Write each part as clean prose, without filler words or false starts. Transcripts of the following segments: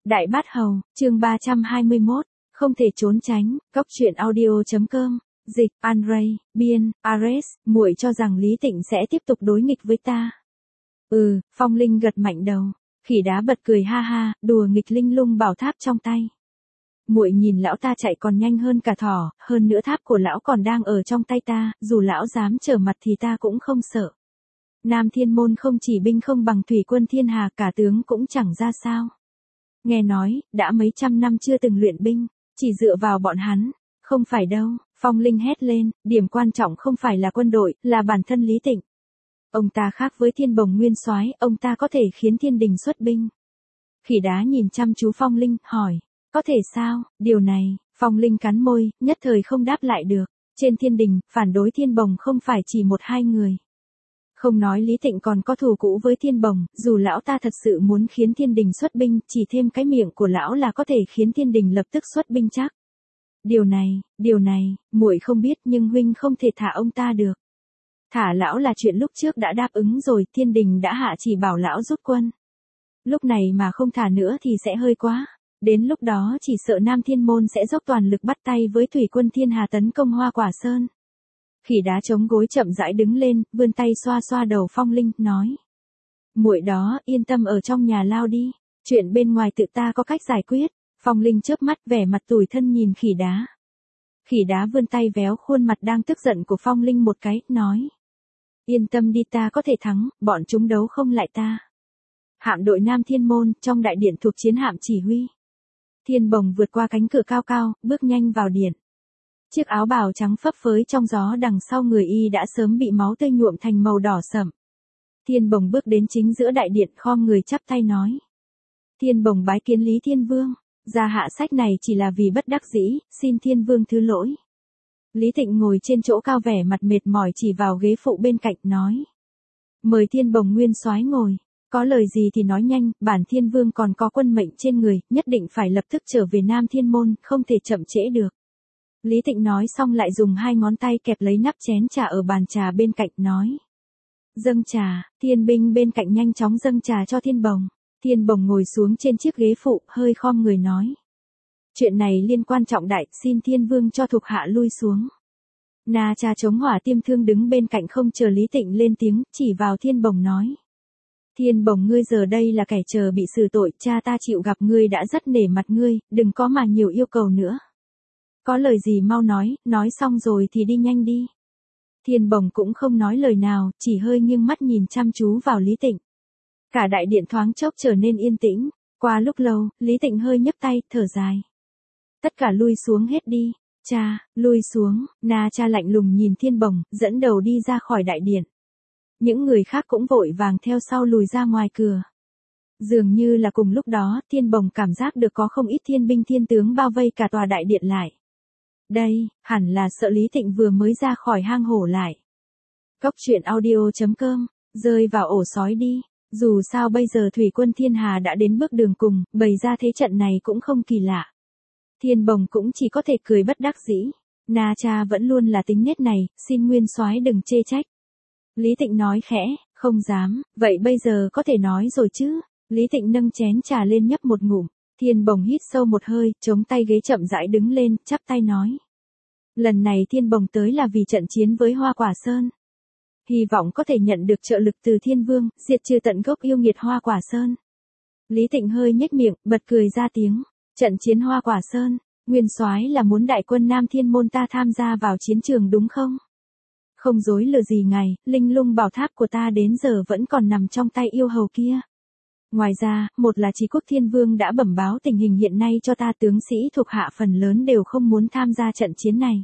Đại Bát Hầu, chương 321, không thể trốn tránh, Cóc truyện audio.com, dịch, Andrei, biên, Ares, muội cho rằng Lý Tịnh sẽ tiếp tục đối nghịch với ta. Phong Linh gật mạnh đầu, Khỉ Đá bật cười ha ha, đùa nghịch Linh Lung bảo tháp trong tay. Muội nhìn lão ta chạy còn nhanh hơn cả thỏ, hơn nữa tháp của lão còn đang ở trong tay ta, dù lão dám trở mặt thì ta cũng không sợ. Nam Thiên Môn không chỉ binh không bằng thủy quân thiên hà, cả tướng cũng chẳng ra sao. Nghe nói, đã mấy trăm năm chưa từng luyện binh, chỉ dựa vào bọn hắn. Không phải đâu, Phong Linh hét lên, điểm quan trọng không phải là quân đội, là bản thân Lý Tịnh. Ông ta khác với Thiên Bồng nguyên soái, ông ta có thể khiến thiên đình xuất binh. Khỉ Đá nhìn chăm chú Phong Linh, hỏi, có thể sao, điều này, Phong Linh cắn môi, nhất thời không đáp lại được. Trên thiên đình, phản đối Thiên Bồng không phải chỉ một hai người. Không nói Lý Tịnh còn có thù cũ với Thiên Bồng, dù lão ta thật sự muốn khiến thiên đình xuất binh, chỉ thêm cái miệng của lão là có thể khiến thiên đình lập tức xuất binh chắc. Điều này, muội không biết nhưng huynh không thể thả ông ta được. Thả lão là chuyện lúc trước đã đáp ứng rồi, thiên đình đã hạ chỉ bảo lão rút quân. Lúc này mà không thả nữa thì sẽ hơi quá. Đến lúc đó chỉ sợ Nam Thiên Môn sẽ dốc toàn lực bắt tay với thủy quân thiên hà tấn công Hoa Quả Sơn. Khỉ Đá chống gối chậm rãi đứng lên, vươn tay xoa xoa đầu Phong Linh, nói. Muội đó, yên tâm ở trong nhà lao đi, chuyện bên ngoài tự ta có cách giải quyết. Phong Linh chớp mắt vẻ mặt tủi thân nhìn Khỉ Đá. Khỉ Đá vươn tay véo khuôn mặt đang tức giận của Phong Linh một cái, nói. Yên tâm đi, ta có thể thắng, bọn chúng đấu không lại ta. Hạm đội Nam Thiên Môn, trong đại điện thuộc chiến hạm chỉ huy. Thiên Bồng vượt qua cánh cửa cao cao, bước nhanh vào điện. Chiếc áo bào trắng phấp phới trong gió đằng sau người y đã sớm bị máu tươi nhuộm thành màu đỏ sẫm. Thiên Bồng bước đến chính giữa đại điện, khom người chắp tay nói. Thiên Bồng bái kiến Lý Thiên Vương, ra hạ sách này chỉ là vì bất đắc dĩ, xin Thiên Vương thứ lỗi. Lý Tịnh ngồi trên chỗ cao vẻ mặt mệt mỏi chỉ vào ghế phụ bên cạnh, nói. Mời Thiên Bồng nguyên soái ngồi, có lời gì thì nói nhanh, bản Thiên Vương còn có quân mệnh trên người, nhất định phải lập tức trở về Nam Thiên Môn, không thể chậm trễ được. Lý Tịnh nói xong lại dùng hai ngón tay kẹp lấy nắp chén trà ở bàn trà bên cạnh, nói. Dâng trà, thiên binh bên cạnh nhanh chóng dâng trà cho Thiên Bồng. Thiên Bồng ngồi xuống trên chiếc ghế phụ, hơi khom người nói. Chuyện này liên quan trọng đại, xin Thiên Vương cho thuộc hạ lui xuống. Na Cha chống hỏa tiêm thương đứng bên cạnh không chờ Lý Tịnh lên tiếng, chỉ vào Thiên Bồng nói. Thiên Bồng, ngươi giờ đây là kẻ chờ bị xử tội, cha ta chịu gặp ngươi đã rất nể mặt ngươi, đừng có mà nhiều yêu cầu nữa. Có lời gì mau nói xong rồi thì đi nhanh đi. Thiên Bồng cũng không nói lời nào, chỉ hơi nghiêng mắt nhìn chăm chú vào Lý Tịnh. Cả đại điện thoáng chốc trở nên yên tĩnh, qua lúc lâu, Lý Tịnh hơi nhấc tay, thở dài. Tất cả lui xuống hết đi, cha, lui xuống, Na Cha lạnh lùng nhìn Thiên Bồng, dẫn đầu đi ra khỏi đại điện. Những người khác cũng vội vàng theo sau lùi ra ngoài cửa. Dường như là cùng lúc đó, Thiên Bồng cảm giác được có không ít thiên binh thiên tướng bao vây cả tòa đại điện lại. Đây, hẳn là sợ Lý Tịnh vừa mới ra khỏi hang hổ lại. Cóc truyện audio.com, rơi vào ổ sói đi. Dù sao bây giờ thủy quân thiên hà đã đến bước đường cùng, bày ra thế trận này cũng không kỳ lạ. Thiên Bồng cũng chỉ có thể cười bất đắc dĩ. Na Cha vẫn luôn là tính nết này, xin nguyên soái đừng chê trách. Lý Tịnh nói khẽ, không dám, vậy bây giờ có thể nói rồi chứ. Lý Tịnh nâng chén trà lên nhấp một ngụm. Thiên Bồng hít sâu một hơi, chống tay ghế chậm rãi đứng lên, chắp tay nói. Lần này Thiên Bồng tới là vì trận chiến với Hoa Quả Sơn. Hy vọng có thể nhận được trợ lực từ Thiên Vương, diệt trừ tận gốc yêu nghiệt Hoa Quả Sơn. Lý Tịnh hơi nhếch miệng, bật cười ra tiếng. Trận chiến Hoa Quả Sơn, nguyên soái là muốn đại quân Nam Thiên Môn ta tham gia vào chiến trường đúng không? Không dối lừa gì ngài, Linh Lung bảo tháp của ta đến giờ vẫn còn nằm trong tay yêu hầu kia. Ngoài ra, một là Chí Quốc Thiên Vương đã bẩm báo tình hình hiện nay cho ta, tướng sĩ thuộc hạ phần lớn đều không muốn tham gia trận chiến này.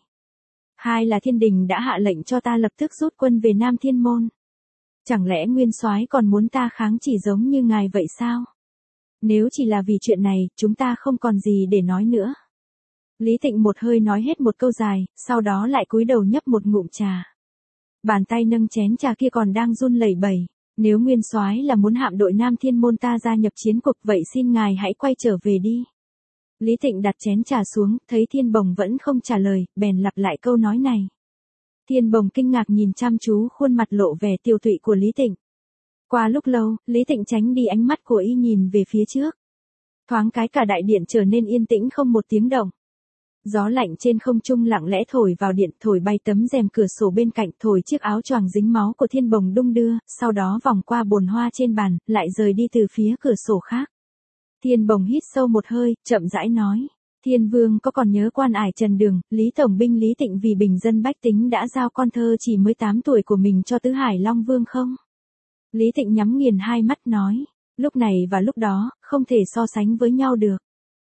Hai là thiên đình đã hạ lệnh cho ta lập tức rút quân về Nam Thiên Môn. Chẳng lẽ nguyên soái còn muốn ta kháng chỉ giống như ngài vậy sao? Nếu chỉ là vì chuyện này, chúng ta không còn gì để nói nữa. Lý Tịnh một hơi nói hết một câu dài, sau đó lại cúi đầu nhấp một ngụm trà. Bàn tay nâng chén trà kia còn đang run lẩy bẩy. Nếu nguyên soái là muốn hạm đội Nam Thiên Môn ta gia nhập chiến cuộc, vậy xin ngài hãy quay trở về đi. Lý Tịnh đặt chén trà xuống, thấy Thiên Bồng vẫn không trả lời, bèn lặp lại câu nói này. Thiên Bồng kinh ngạc nhìn chăm chú khuôn mặt lộ vẻ tiêu tụy của Lý Tịnh. Qua lúc lâu, Lý Tịnh tránh đi ánh mắt của y nhìn về phía trước. Thoáng cái cả đại điện trở nên yên tĩnh không một tiếng động. Gió lạnh trên không trung lặng lẽ thổi vào điện, thổi bay tấm rèm cửa sổ bên cạnh, thổi chiếc áo choàng dính máu của Thiên Bồng đung đưa, sau đó vòng qua bồn hoa trên bàn, lại rời đi từ phía cửa sổ khác. Thiên Bồng hít sâu một hơi, chậm rãi nói. Thiên Vương có còn nhớ Quan Ải Trần Đường, Lý Tổng binh Lý Tịnh vì bình dân bách tính đã giao con thơ chỉ mới 8 tuổi của mình cho Tứ Hải Long Vương không? Lý Tịnh nhắm nghiền hai mắt nói. Lúc này và lúc đó, không thể so sánh với nhau được.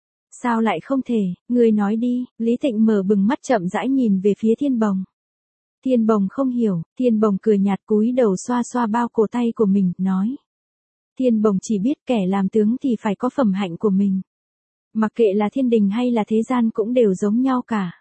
Sao lại không thể, ngươi nói đi, Lý Tịnh mở bừng mắt chậm rãi nhìn về phía Thiên Bồng. Thiên Bồng không hiểu, Thiên Bồng cười nhạt cúi đầu xoa xoa bao cổ tay của mình, nói. Thiên Bồng chỉ biết kẻ làm tướng thì phải có phẩm hạnh của mình. Mặc kệ là thiên đình hay là thế gian cũng đều giống nhau cả.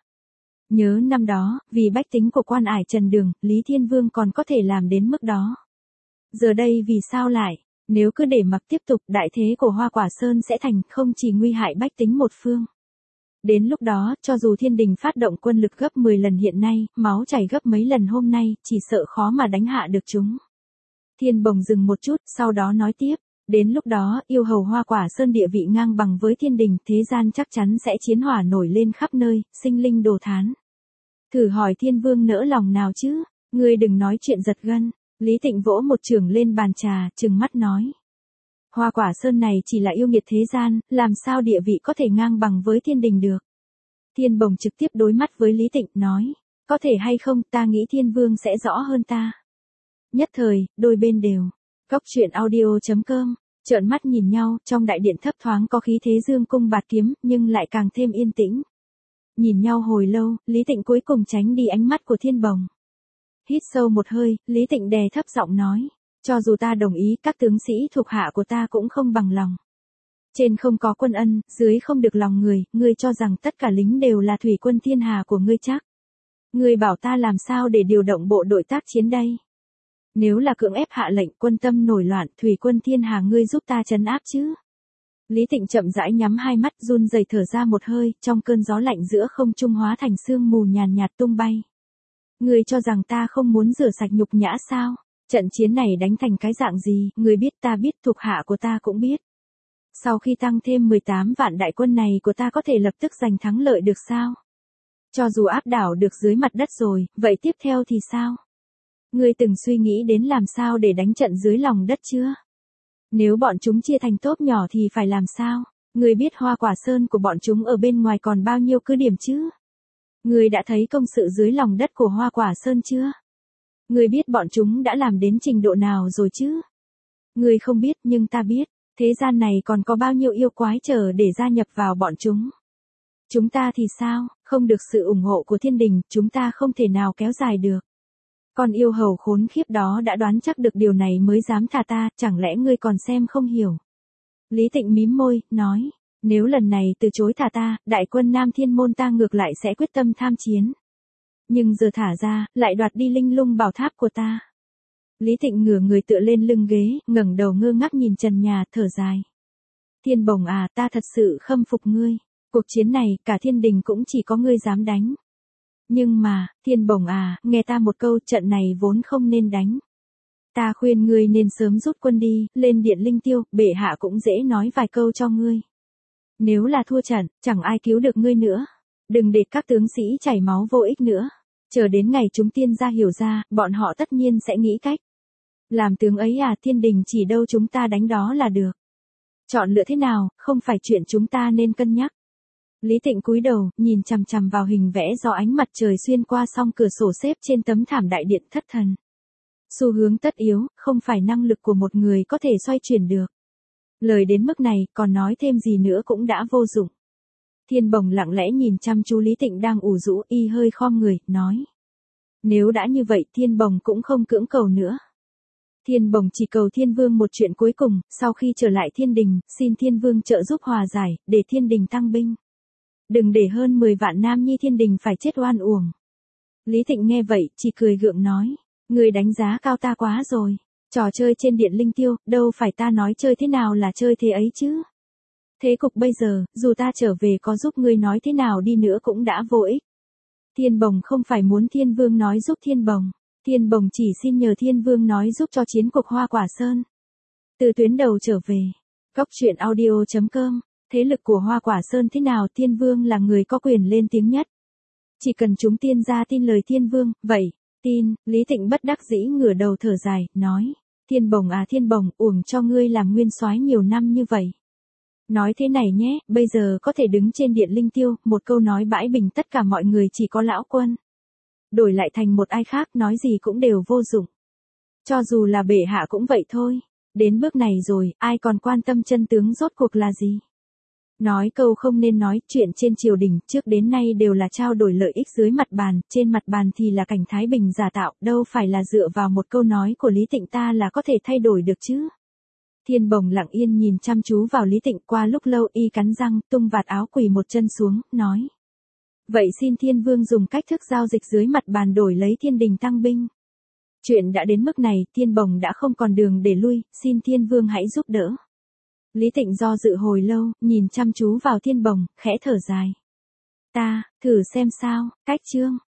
Nhớ năm đó, vì bách tính của Quan Ải Trần Đường, Lý Thiên Vương còn có thể làm đến mức đó. Giờ đây vì sao lại? Nếu cứ để mặc tiếp tục, đại thế của Hoa Quả Sơn sẽ thành không chỉ nguy hại bách tính một phương. Đến lúc đó, cho dù thiên đình phát động quân lực gấp 10 lần hiện nay, máu chảy gấp mấy lần hôm nay, chỉ sợ khó mà đánh hạ được chúng. Thiên Bồng dừng một chút, sau đó nói tiếp. Đến lúc đó, yêu hầu Hoa Quả Sơn địa vị ngang bằng với thiên đình, thế gian chắc chắn sẽ chiến hỏa nổi lên khắp nơi, sinh linh đồ thán. Thử hỏi Thiên Vương nỡ lòng nào chứ? Ngươi đừng nói chuyện giật gân. Lý Tịnh vỗ một chưởng lên bàn trà, trừng mắt nói. Hoa Quả Sơn này chỉ là yêu nghiệt thế gian, làm sao địa vị có thể ngang bằng với thiên đình được. Thiên Bồng trực tiếp đối mắt với Lý Tịnh, nói. Có thể hay không, ta nghĩ Thiên Vương sẽ rõ hơn ta. Nhất thời, đôi bên đều. Góc truyện audio.com, trợn mắt nhìn nhau, trong đại điện thấp thoáng có khí thế dương cung bạt kiếm, nhưng lại càng thêm yên tĩnh. Nhìn nhau hồi lâu, Lý Tịnh cuối cùng tránh đi ánh mắt của Thiên Bồng. Hít sâu một hơi, Lý Tịnh đè thấp giọng nói. Cho dù ta đồng ý, các tướng sĩ thuộc hạ của ta cũng không bằng lòng. Trên không có quân ân, dưới không được lòng người, ngươi cho rằng tất cả lính đều là thủy quân thiên hà của ngươi chắc. Ngươi bảo ta làm sao để điều động bộ đội tác chiến đây? Nếu là cưỡng ép hạ lệnh, quân tâm nổi loạn, thủy quân thiên hà ngươi giúp ta trấn áp chứ? Lý Tịnh chậm rãi nhắm hai mắt, run rẩy thở ra một hơi, trong cơn gió lạnh giữa không trung hóa thành sương mù nhàn nhạt tung bay. Ngươi cho rằng ta không muốn rửa sạch nhục nhã sao? Trận chiến này đánh thành cái dạng gì, ngươi biết ta biết, thuộc hạ của ta cũng biết. Sau khi tăng thêm 18 vạn đại quân này của ta có thể lập tức giành thắng lợi được sao? Cho dù áp đảo được dưới mặt đất rồi, vậy tiếp theo thì sao? Ngươi từng suy nghĩ đến làm sao để đánh trận dưới lòng đất chưa? Nếu bọn chúng chia thành tốp nhỏ thì phải làm sao? Ngươi biết Hoa Quả Sơn của bọn chúng ở bên ngoài còn bao nhiêu cứ điểm chứ? Ngươi đã thấy công sự dưới lòng đất của Hoa Quả Sơn chưa? Ngươi biết bọn chúng đã làm đến trình độ nào rồi chứ? Ngươi không biết nhưng ta biết, thế gian này còn có bao nhiêu yêu quái chờ để gia nhập vào bọn chúng. Chúng ta thì sao, không được sự ủng hộ của thiên đình, chúng ta không thể nào kéo dài được. Con yêu hầu khốn khiếp đó đã đoán chắc được điều này mới dám thả ta, chẳng lẽ ngươi còn xem không hiểu. Lý Tịnh mím môi, nói, nếu lần này từ chối thả ta, đại quân Nam Thiên Môn ta ngược lại sẽ quyết tâm tham chiến. Nhưng giờ thả ra, lại đoạt đi linh lung bảo tháp của ta. Lý Tịnh ngửa người tựa lên lưng ghế, ngẩng đầu ngơ ngác nhìn trần nhà, thở dài. Thiên Bồng à, ta thật sự khâm phục ngươi. Cuộc chiến này, cả thiên đình cũng chỉ có ngươi dám đánh. Nhưng mà, Thiên Bồng à, nghe ta một câu, trận này vốn không nên đánh. Ta khuyên ngươi nên sớm rút quân đi, lên điện linh tiêu, bệ hạ cũng dễ nói vài câu cho ngươi. Nếu là thua trận, chẳng ai cứu được ngươi nữa. Đừng để các tướng sĩ chảy máu vô ích nữa. Chờ đến ngày chúng tiên gia hiểu ra, bọn họ tất nhiên sẽ nghĩ cách. Làm tướng ấy à, thiên đình chỉ đâu chúng ta đánh đó là được. Chọn lựa thế nào, không phải chuyện chúng ta nên cân nhắc. Lý Tịnh cúi đầu, nhìn chằm chằm vào hình vẽ do ánh mặt trời xuyên qua song cửa sổ xếp trên tấm thảm đại điện, thất thần. Xu hướng tất yếu, không phải năng lực của một người có thể xoay chuyển được. Lời đến mức này, còn nói thêm gì nữa cũng đã vô dụng. Thiên Bồng lặng lẽ nhìn chăm chú Lý Tịnh đang ủ rũ, y hơi khom người, nói. Nếu đã như vậy, Thiên Bồng cũng không cưỡng cầu nữa. Thiên Bồng chỉ cầu Thiên Vương một chuyện cuối cùng, sau khi trở lại thiên đình, xin Thiên Vương trợ giúp hòa giải, để thiên đình tăng binh. Đừng để hơn 10 vạn nam nhi thiên đình phải chết oan uổng. Lý Tịnh nghe vậy, chỉ cười gượng nói. Người đánh giá cao ta quá rồi. Trò chơi trên điện linh tiêu, đâu phải ta nói chơi thế nào là chơi thế ấy chứ. Thế cục bây giờ, dù ta trở về có giúp ngươi nói thế nào đi nữa cũng đã vô ích. Thiên Bồng không phải muốn Thiên Vương nói giúp Thiên Bồng. Thiên Bồng chỉ xin nhờ Thiên Vương nói giúp cho chiến cuộc Hoa Quả Sơn. Từ tuyến đầu trở về. Góc truyện audio.com Thế lực của Hoa Quả Sơn thế nào, Thiên Vương là người có quyền lên tiếng nhất. Chỉ cần chúng tiên gia tin lời Thiên Vương, vậy, tin, Lý Tịnh bất đắc dĩ ngửa đầu thở dài, nói, Thiên Bồng à Thiên Bồng, uổng cho ngươi làm nguyên soái nhiều năm như vậy. Nói thế này nhé, bây giờ có thể đứng trên điện linh tiêu, một câu nói bãi bình tất cả mọi người chỉ có lão quân. Đổi lại thành một ai khác nói gì cũng đều vô dụng. Cho dù là bệ hạ cũng vậy thôi. Đến bước này rồi, ai còn quan tâm chân tướng rốt cuộc là gì? Nói câu không nên nói, chuyện trên triều đình trước đến nay đều là trao đổi lợi ích dưới mặt bàn, trên mặt bàn thì là cảnh thái bình giả tạo, đâu phải là dựa vào một câu nói của Lý Tịnh ta là có thể thay đổi được chứ. Thiên Bồng lặng yên nhìn chăm chú vào Lý Tịnh, qua lúc lâu y cắn răng, tung vạt áo quỳ một chân xuống, nói. Vậy xin Thiên Vương dùng cách thức giao dịch dưới mặt bàn đổi lấy thiên đình tăng binh. Chuyện đã đến mức này, Thiên Bồng đã không còn đường để lui, xin Thiên Vương hãy giúp đỡ. Lý Tịnh do dự hồi lâu, nhìn chăm chú vào Thiên Bồng, khẽ thở dài. Ta, thử xem sao, cách chương.